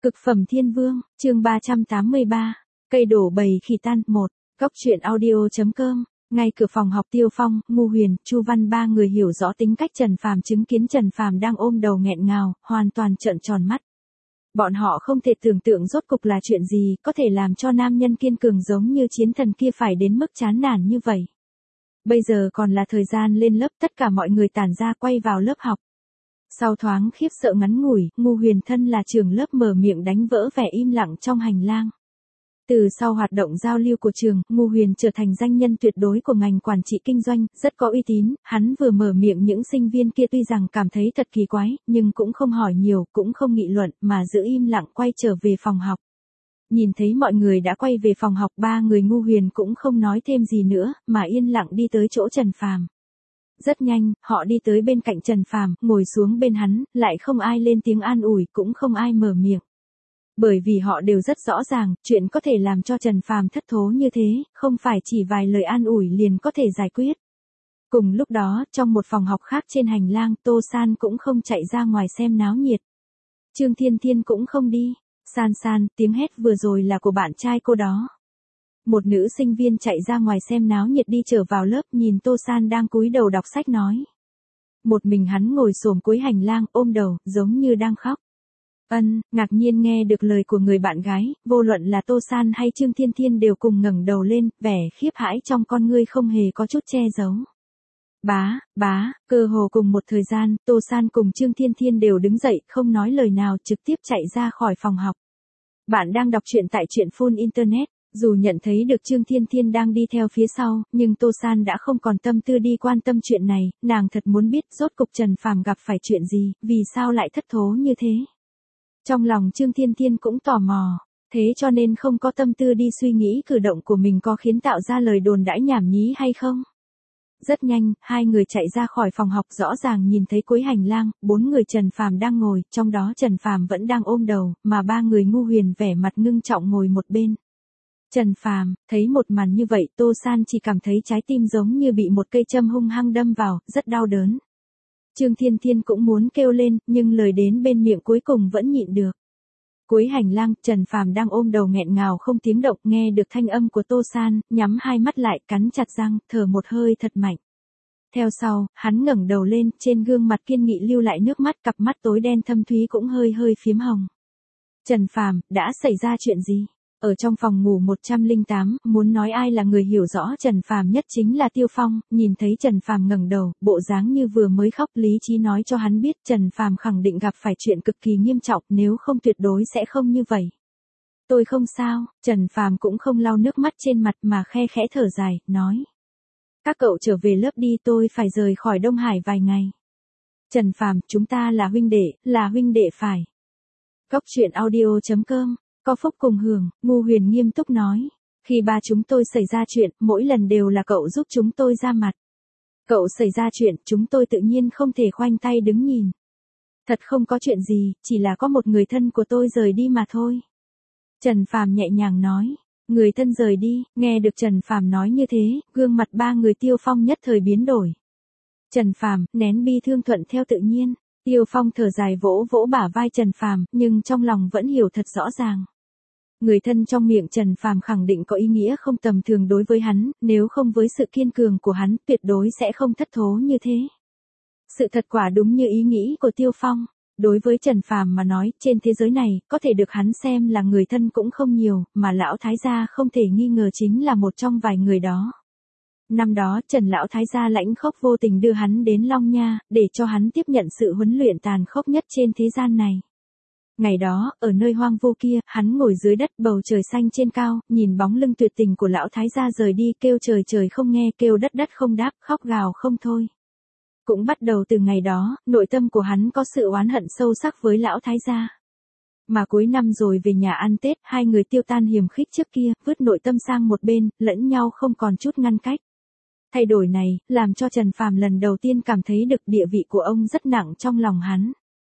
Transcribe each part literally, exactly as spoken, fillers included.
Cực phẩm thiên vương, chương ba trăm tám mươi ba, cây đổ bầy khỉ tan, một, góc truyện audio.com, ngay cửa phòng học Tiêu Phong, Ngô Huyền, Chu Văn ba người hiểu rõ tính cách Trần Phàm, chứng kiến Trần Phàm đang ôm đầu nghẹn ngào, hoàn toàn trợn tròn mắt. Bọn họ không thể tưởng tượng rốt cục là chuyện gì có thể làm cho nam nhân kiên cường giống như chiến thần kia phải đến mức chán nản như vậy. Bây giờ còn là thời gian lên lớp, tất cả mọi người tản ra quay vào lớp học. Sau thoáng khiếp sợ ngắn ngủi, Ngô Huyền thân là trưởng lớp mở miệng đánh vỡ vẻ im lặng trong hành lang. Từ sau hoạt động giao lưu của trường, Ngô Huyền trở thành danh nhân tuyệt đối của ngành quản trị kinh doanh, rất có uy tín. Hắn vừa mở miệng, những sinh viên kia tuy rằng cảm thấy thật kỳ quái, nhưng cũng không hỏi nhiều, cũng không nghị luận, mà giữ im lặng quay trở về phòng học. Nhìn thấy mọi người đã quay về phòng học, ba người Ngô Huyền cũng không nói thêm gì nữa, mà yên lặng đi tới chỗ Trần Phàm. Rất nhanh, họ đi tới bên cạnh Trần Phàm, ngồi xuống bên hắn, lại không ai lên tiếng an ủi, cũng không ai mở miệng. Bởi vì họ đều rất rõ ràng, chuyện có thể làm cho Trần Phàm thất thố như thế, không phải chỉ vài lời an ủi liền có thể giải quyết. Cùng lúc đó, trong một phòng học khác trên hành lang, Tô San cũng không chạy ra ngoài xem náo nhiệt. Trương Thiên Thiên cũng không đi. San San, tiếng hét vừa rồi là của bạn trai cô đó. Một nữ sinh viên chạy ra ngoài xem náo nhiệt đi trở vào lớp, nhìn Tô San đang cúi đầu đọc sách nói. Một mình hắn ngồi xổm cuối hành lang, ôm đầu, giống như đang khóc. Ân, ngạc nhiên nghe được lời của người bạn gái, vô luận là Tô San hay Trương Thiên Thiên đều cùng ngẩng đầu lên, vẻ khiếp hãi trong con ngươi không hề có chút che giấu. Bá, bá, cơ hồ cùng một thời gian, Tô San cùng Trương Thiên Thiên đều đứng dậy, không nói lời nào, trực tiếp chạy ra khỏi phòng học. Bạn đang đọc truyện tại truyện Full Internet. Dù nhận thấy được Trương Thiên Thiên đang đi theo phía sau, nhưng Tô San đã không còn tâm tư đi quan tâm chuyện này, nàng thật muốn biết rốt cục Trần Phàm gặp phải chuyện gì, vì sao lại thất thố như thế. Trong lòng Trương Thiên Thiên cũng tò mò, thế cho nên không có tâm tư đi suy nghĩ cử động của mình có khiến tạo ra lời đồn đãi nhảm nhí hay không. Rất nhanh, hai người chạy ra khỏi phòng học, rõ ràng nhìn thấy cuối hành lang, bốn người Trần Phàm đang ngồi, trong đó Trần Phàm vẫn đang ôm đầu, mà ba người Ngô Huyền vẻ mặt ngưng trọng ngồi một bên. Trần Phàm, thấy một màn như vậy, Tô San chỉ cảm thấy trái tim giống như bị một cây châm hung hăng đâm vào, rất đau đớn. Trương Thiên Thiên cũng muốn kêu lên, nhưng lời đến bên miệng cuối cùng vẫn nhịn được. Cuối hành lang, Trần Phàm đang ôm đầu nghẹn ngào không tiếng động, nghe được thanh âm của Tô San, nhắm hai mắt lại, cắn chặt răng, thở một hơi thật mạnh. Theo sau, hắn ngẩng đầu lên, trên gương mặt kiên nghị lưu lại nước mắt, cặp mắt tối đen thâm thúy cũng hơi hơi phiếm hồng. Trần Phàm, đã xảy ra chuyện gì? Ở trong phòng ngủ một trăm lẻ tám, muốn nói ai là người hiểu rõ Trần Phàm nhất chính là Tiêu Phong, nhìn thấy Trần Phàm ngẩng đầu, bộ dáng như vừa mới khóc, lý trí nói cho hắn biết Trần Phàm khẳng định gặp phải chuyện cực kỳ nghiêm trọng, nếu không tuyệt đối sẽ không như vậy. Tôi không sao, Trần Phàm cũng không lau nước mắt trên mặt mà khe khẽ thở dài, nói. Các cậu trở về lớp đi, tôi phải rời khỏi Đông Hải vài ngày. Trần Phàm, chúng ta là huynh đệ, là huynh đệ phải. Góc truyện audio.com. Có phúc cùng hưởng, Ngô Huyền nghiêm túc nói. Khi ba chúng tôi xảy ra chuyện, mỗi lần đều là cậu giúp chúng tôi ra mặt. Cậu xảy ra chuyện, chúng tôi tự nhiên không thể khoanh tay đứng nhìn. Thật không có chuyện gì, chỉ là có một người thân của tôi rời đi mà thôi. Trần Phàm nhẹ nhàng nói. Người thân rời đi, nghe được Trần Phàm nói như thế, gương mặt ba người Tiêu Phong nhất thời biến đổi. Trần Phàm, nén bi thương thuận theo tự nhiên. Tiêu Phong thở dài vỗ vỗ bả vai Trần Phàm, nhưng trong lòng vẫn hiểu thật rõ ràng. Người thân trong miệng Trần Phàm khẳng định có ý nghĩa không tầm thường đối với hắn, nếu không với sự kiên cường của hắn, tuyệt đối sẽ không thất thố như thế. Sự thật quả đúng như ý nghĩ của Tiêu Phong. Đối với Trần Phàm mà nói, trên thế giới này, có thể được hắn xem là người thân cũng không nhiều, mà lão thái gia không thể nghi ngờ chính là một trong vài người đó. Năm đó, Trần lão thái gia lãnh khốc vô tình đưa hắn đến Long Nha, để cho hắn tiếp nhận sự huấn luyện tàn khốc nhất trên thế gian này. Ngày đó, ở nơi hoang vu kia, hắn ngồi dưới đất, bầu trời xanh trên cao, nhìn bóng lưng tuyệt tình của lão thái gia rời đi, kêu trời trời không nghe, kêu đất đất không đáp, khóc gào không thôi. Cũng bắt đầu từ ngày đó, nội tâm của hắn có sự oán hận sâu sắc với lão thái gia. Mà cuối năm rồi về nhà ăn Tết, hai người tiêu tan hiềm khích trước kia, vứt nội tâm sang một bên, lẫn nhau không còn chút ngăn cách. Thay đổi này, làm cho Trần Phàm lần đầu tiên cảm thấy được địa vị của ông rất nặng trong lòng hắn.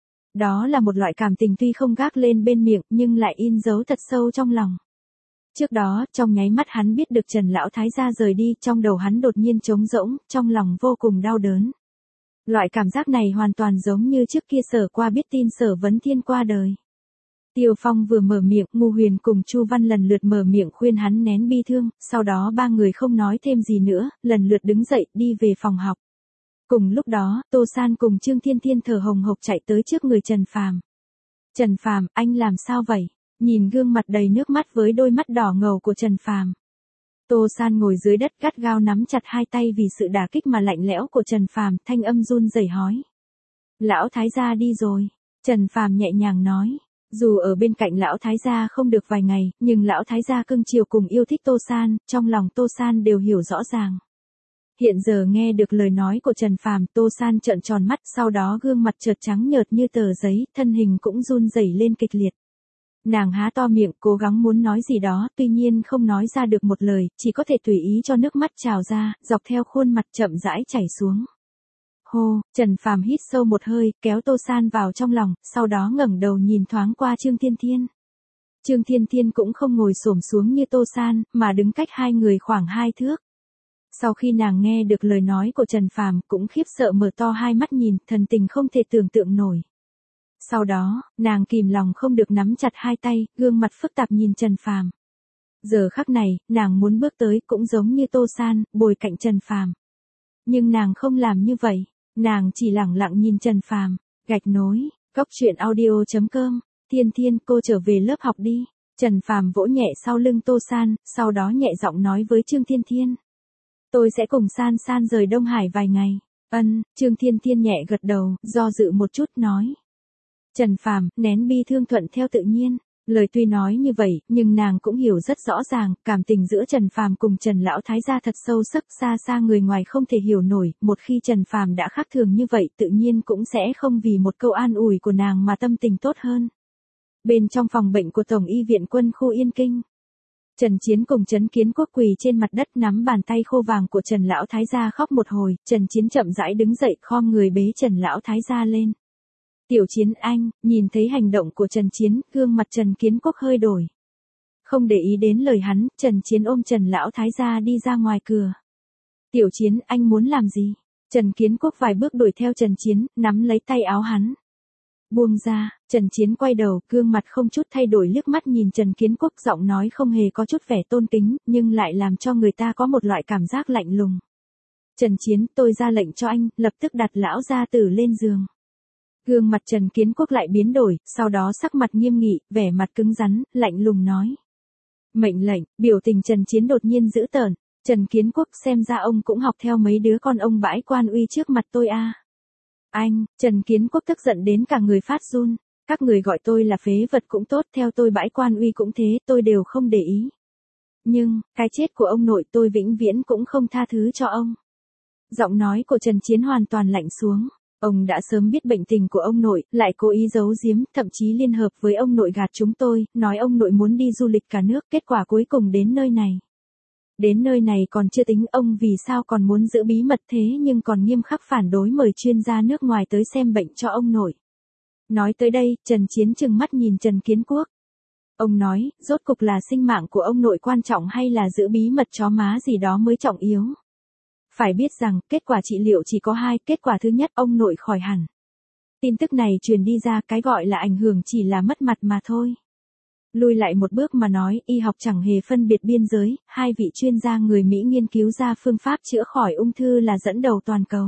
Đó là một loại cảm tình tuy không gác lên bên miệng, nhưng lại in dấu thật sâu trong lòng. Trước đó, trong nháy mắt hắn biết được Trần lão thái gia rời đi, trong đầu hắn đột nhiên trống rỗng, trong lòng vô cùng đau đớn. Loại cảm giác này hoàn toàn giống như trước kia Sở Qua biết tin Sở Vấn Thiên qua đời. Tiêu Phong vừa mở miệng, Ngô Huyền cùng Chu Văn lần lượt mở miệng khuyên hắn nén bi thương, sau đó ba người không nói thêm gì nữa, lần lượt đứng dậy, đi về phòng học. Cùng lúc đó, Tô San cùng Trương Thiên Thiên thở hồng hộc chạy tới trước người Trần Phàm. Trần Phàm, anh làm sao vậy? Nhìn gương mặt đầy nước mắt với đôi mắt đỏ ngầu của Trần Phàm. Tô San ngồi dưới đất gắt gao nắm chặt hai tay vì sự đả kích mà lạnh lẽo của Trần Phàm, thanh âm run rẩy hói. Lão thái gia đi rồi. Trần Phàm nhẹ nhàng nói. Dù ở bên cạnh lão thái gia không được vài ngày, nhưng lão thái gia cưng chiều cùng yêu thích Tô San, trong lòng Tô San đều hiểu rõ ràng. Hiện giờ nghe được lời nói của Trần Phàm, Tô San trợn tròn mắt, sau đó gương mặt chợt trắng nhợt như tờ giấy, thân hình cũng run rẩy lên kịch liệt. Nàng há to miệng, cố gắng muốn nói gì đó, tuy nhiên không nói ra được một lời, chỉ có thể tùy ý cho nước mắt trào ra, dọc theo khuôn mặt chậm rãi chảy xuống. Hô, Trần Phàm hít sâu một hơi, kéo Tô San vào trong lòng, sau đó ngẩng đầu nhìn thoáng qua Trương Thiên Thiên. Trương Thiên Thiên cũng không ngồi xổm xuống như Tô San, mà đứng cách hai người khoảng hai thước. Sau khi nàng nghe được lời nói của Trần Phàm, cũng khiếp sợ mở to hai mắt nhìn, thần tình không thể tưởng tượng nổi. Sau đó, nàng kìm lòng không được nắm chặt hai tay, gương mặt phức tạp nhìn Trần Phàm. Giờ khắc này, nàng muốn bước tới cũng giống như Tô San, bồi cạnh Trần Phàm. Nhưng nàng không làm như vậy, nàng chỉ lẳng lặng nhìn Trần Phàm. Gạch nối, cốc truyện audio chấm com, Thiên Thiên, cô trở về lớp học đi. Trần Phàm vỗ nhẹ sau lưng Tô San, sau đó nhẹ giọng nói với Trương Thiên Thiên. Tôi sẽ cùng San San rời Đông Hải vài ngày. Ân, Trương Thiên Thiên nhẹ gật đầu, do dự một chút nói. Trần Phàm, nén bi thương thuận theo tự nhiên. Lời tuy nói như vậy, nhưng nàng cũng hiểu rất rõ ràng, cảm tình giữa Trần Phàm cùng Trần Lão Thái gia thật sâu sắc, xa xa người ngoài không thể hiểu nổi, một khi Trần Phàm đã khác thường như vậy tự nhiên cũng sẽ không vì một câu an ủi của nàng mà tâm tình tốt hơn. Bên trong phòng bệnh của Tổng y viện quân khu Yên Kinh, Trần Chiến cùng Trấn Kiến Quốc quỳ trên mặt đất nắm bàn tay khô vàng của Trần Lão Thái gia khóc một hồi, Trần Chiến chậm rãi đứng dậy khom người bế Trần Lão Thái gia lên. Tiểu Chiến anh, nhìn thấy hành động của Trần Chiến, gương mặt Trần Kiến Quốc hơi đổi. Không để ý đến lời hắn, Trần Chiến ôm Trần Lão Thái gia đi ra ngoài cửa. Tiểu Chiến, anh muốn làm gì? Trần Kiến Quốc vài bước đuổi theo Trần Chiến, nắm lấy tay áo hắn. Buông ra, Trần Chiến quay đầu, gương mặt không chút thay đổi liếc mắt nhìn Trần Kiến Quốc, giọng nói không hề có chút vẻ tôn kính, nhưng lại làm cho người ta có một loại cảm giác lạnh lùng. Trần Chiến, tôi ra lệnh cho anh, lập tức đặt lão gia tử lên giường. Gương mặt Trần Kiến Quốc lại biến đổi, sau đó sắc mặt nghiêm nghị, vẻ mặt cứng rắn, lạnh lùng nói. Mệnh lệnh, biểu tình Trần Chiến đột nhiên dữ tợn. Trần Kiến Quốc, xem ra ông cũng học theo mấy đứa con ông bãi quan uy trước mặt tôi à. Anh, Trần Kiến Quốc tức giận đến cả người phát run. Các người gọi tôi là phế vật cũng tốt, theo tôi bãi quan uy cũng thế, tôi đều không để ý. Nhưng, cái chết của ông nội tôi vĩnh viễn cũng không tha thứ cho ông. Giọng nói của Trần Chiến hoàn toàn lạnh xuống. Ông đã sớm biết bệnh tình của ông nội, lại cố ý giấu giếm, thậm chí liên hợp với ông nội gạt chúng tôi, nói ông nội muốn đi du lịch cả nước, kết quả cuối cùng đến nơi này. Đến nơi này còn chưa tính ông vì sao còn muốn giữ bí mật thế nhưng còn nghiêm khắc phản đối mời chuyên gia nước ngoài tới xem bệnh cho ông nội. Nói tới đây, Trần Chiến trừng mắt nhìn Trần Kiến Quốc. Ông nói, rốt cục là sinh mạng của ông nội quan trọng hay là giữ bí mật chó má gì đó mới trọng yếu. Phải biết rằng, kết quả trị liệu chỉ có hai, kết quả thứ nhất ông nội khỏi hẳn. Tin tức này truyền đi ra, cái gọi là ảnh hưởng chỉ là mất mặt mà thôi. Lùi lại một bước mà nói, y học chẳng hề phân biệt biên giới, hai vị chuyên gia người Mỹ nghiên cứu ra phương pháp chữa khỏi ung thư là dẫn đầu toàn cầu.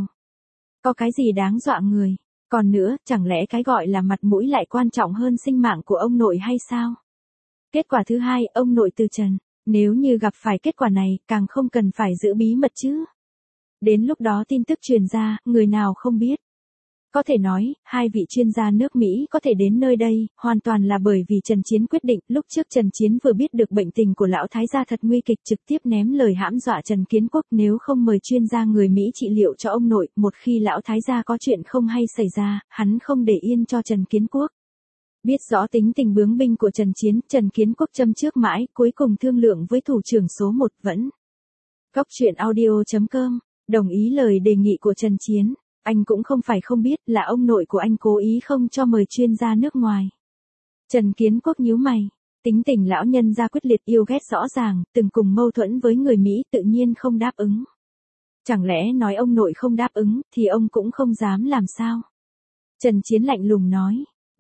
Có cái gì đáng dọa người? Còn nữa, chẳng lẽ cái gọi là mặt mũi lại quan trọng hơn sinh mạng của ông nội hay sao? Kết quả thứ hai, ông nội từ trần. Nếu như gặp phải kết quả này, càng không cần phải giữ bí mật chứ. Đến lúc đó tin tức truyền ra, người nào không biết. Có thể nói, hai vị chuyên gia nước Mỹ có thể đến nơi đây, hoàn toàn là bởi vì Trần Chiến quyết định, lúc trước Trần Chiến vừa biết được bệnh tình của lão thái gia thật nguy kịch trực tiếp ném lời hãm dọa Trần Kiến Quốc nếu không mời chuyên gia người Mỹ trị liệu cho ông nội, một khi lão thái gia có chuyện không hay xảy ra, hắn không để yên cho Trần Kiến Quốc. Biết rõ tính tình bướng binh của Trần Chiến, Trần Kiến Quốc châm trước mãi, cuối cùng thương lượng với thủ trưởng số một vẫn. Cốc truyện audio chấm com, đồng ý lời đề nghị của Trần Chiến. Anh cũng không phải không biết là ông nội của anh cố ý không cho mời chuyên gia nước ngoài. Trần Kiến Quốc nhíu mày, tính tình lão nhân gia quyết liệt yêu ghét rõ ràng, từng cùng mâu thuẫn với người Mỹ tự nhiên không đáp ứng. Chẳng lẽ nói ông nội không đáp ứng thì ông cũng không dám làm sao? Trần Chiến lạnh lùng nói,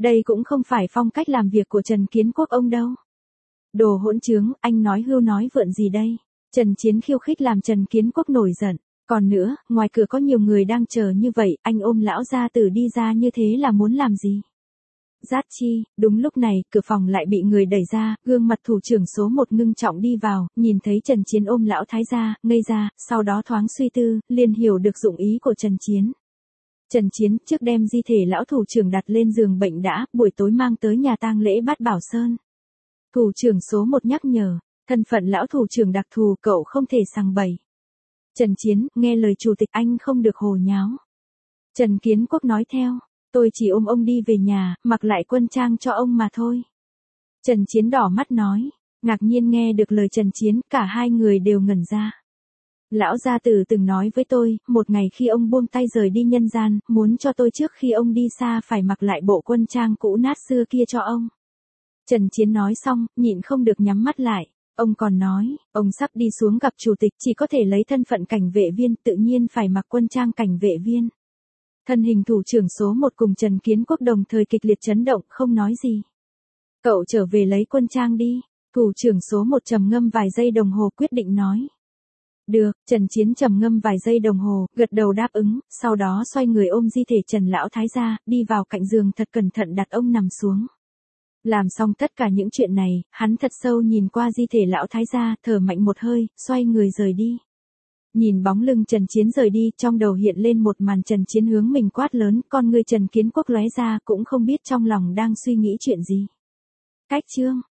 Đây cũng không phải phong cách làm việc của Trần Kiến Quốc ông đâu. Đồ hỗn trướng, anh nói hưu nói vượn gì đây? Trần Chiến khiêu khích làm Trần Kiến Quốc nổi giận. Còn nữa, ngoài cửa có nhiều người đang chờ như vậy, anh ôm lão gia tử đi ra như thế là muốn làm gì? Giác chi, đúng lúc này, cửa phòng lại bị người đẩy ra, gương mặt thủ trưởng số một ngưng trọng đi vào, nhìn thấy Trần Chiến ôm lão thái gia, ngây ra, sau đó thoáng suy tư, liền hiểu được dụng ý của Trần Chiến. Trần Chiến trước đem di thể lão thủ trưởng đặt lên giường bệnh đã, buổi tối mang tới nhà tang lễ Bát Bảo Sơn. Thủ trưởng số một nhắc nhở, thân phận lão thủ trưởng đặc thù cậu không thể sằng bậy. Trần Chiến, nghe lời chủ tịch anh không được hồ nháo. Trần Kiến Quốc nói theo, tôi chỉ ôm ông đi về nhà, mặc lại quân trang cho ông mà thôi. Trần Chiến đỏ mắt nói, ngạc nhiên nghe được lời Trần Chiến, cả hai người đều ngẩn ra. Lão gia tử từng nói với tôi, một ngày khi ông buông tay rời đi nhân gian, muốn cho tôi trước khi ông đi xa phải mặc lại bộ quân trang cũ nát xưa kia cho ông. Trần Chiến nói xong, nhịn không được nhắm mắt lại. Ông còn nói, ông sắp đi xuống gặp chủ tịch chỉ có thể lấy thân phận cảnh vệ viên, tự nhiên phải mặc quân trang cảnh vệ viên. Thân hình thủ trưởng số một cùng Trần Kiến Quốc đồng thời kịch liệt chấn động, không nói gì. Cậu trở về lấy quân trang đi. Thủ trưởng số một trầm ngâm vài giây đồng hồ quyết định nói. Được, Trần Chiến trầm ngâm vài giây đồng hồ, gật đầu đáp ứng, sau đó xoay người ôm di thể Trần lão thái gia, đi vào cạnh giường thật cẩn thận đặt ông nằm xuống. Làm xong tất cả những chuyện này, hắn thật sâu nhìn qua di thể lão thái gia, thở mạnh một hơi, xoay người rời đi. Nhìn bóng lưng Trần Chiến rời đi, trong đầu hiện lên một màn Trần Chiến hướng mình quát lớn, con người Trần Kiến Quốc lóe ra, cũng không biết trong lòng đang suy nghĩ chuyện gì. Cách chương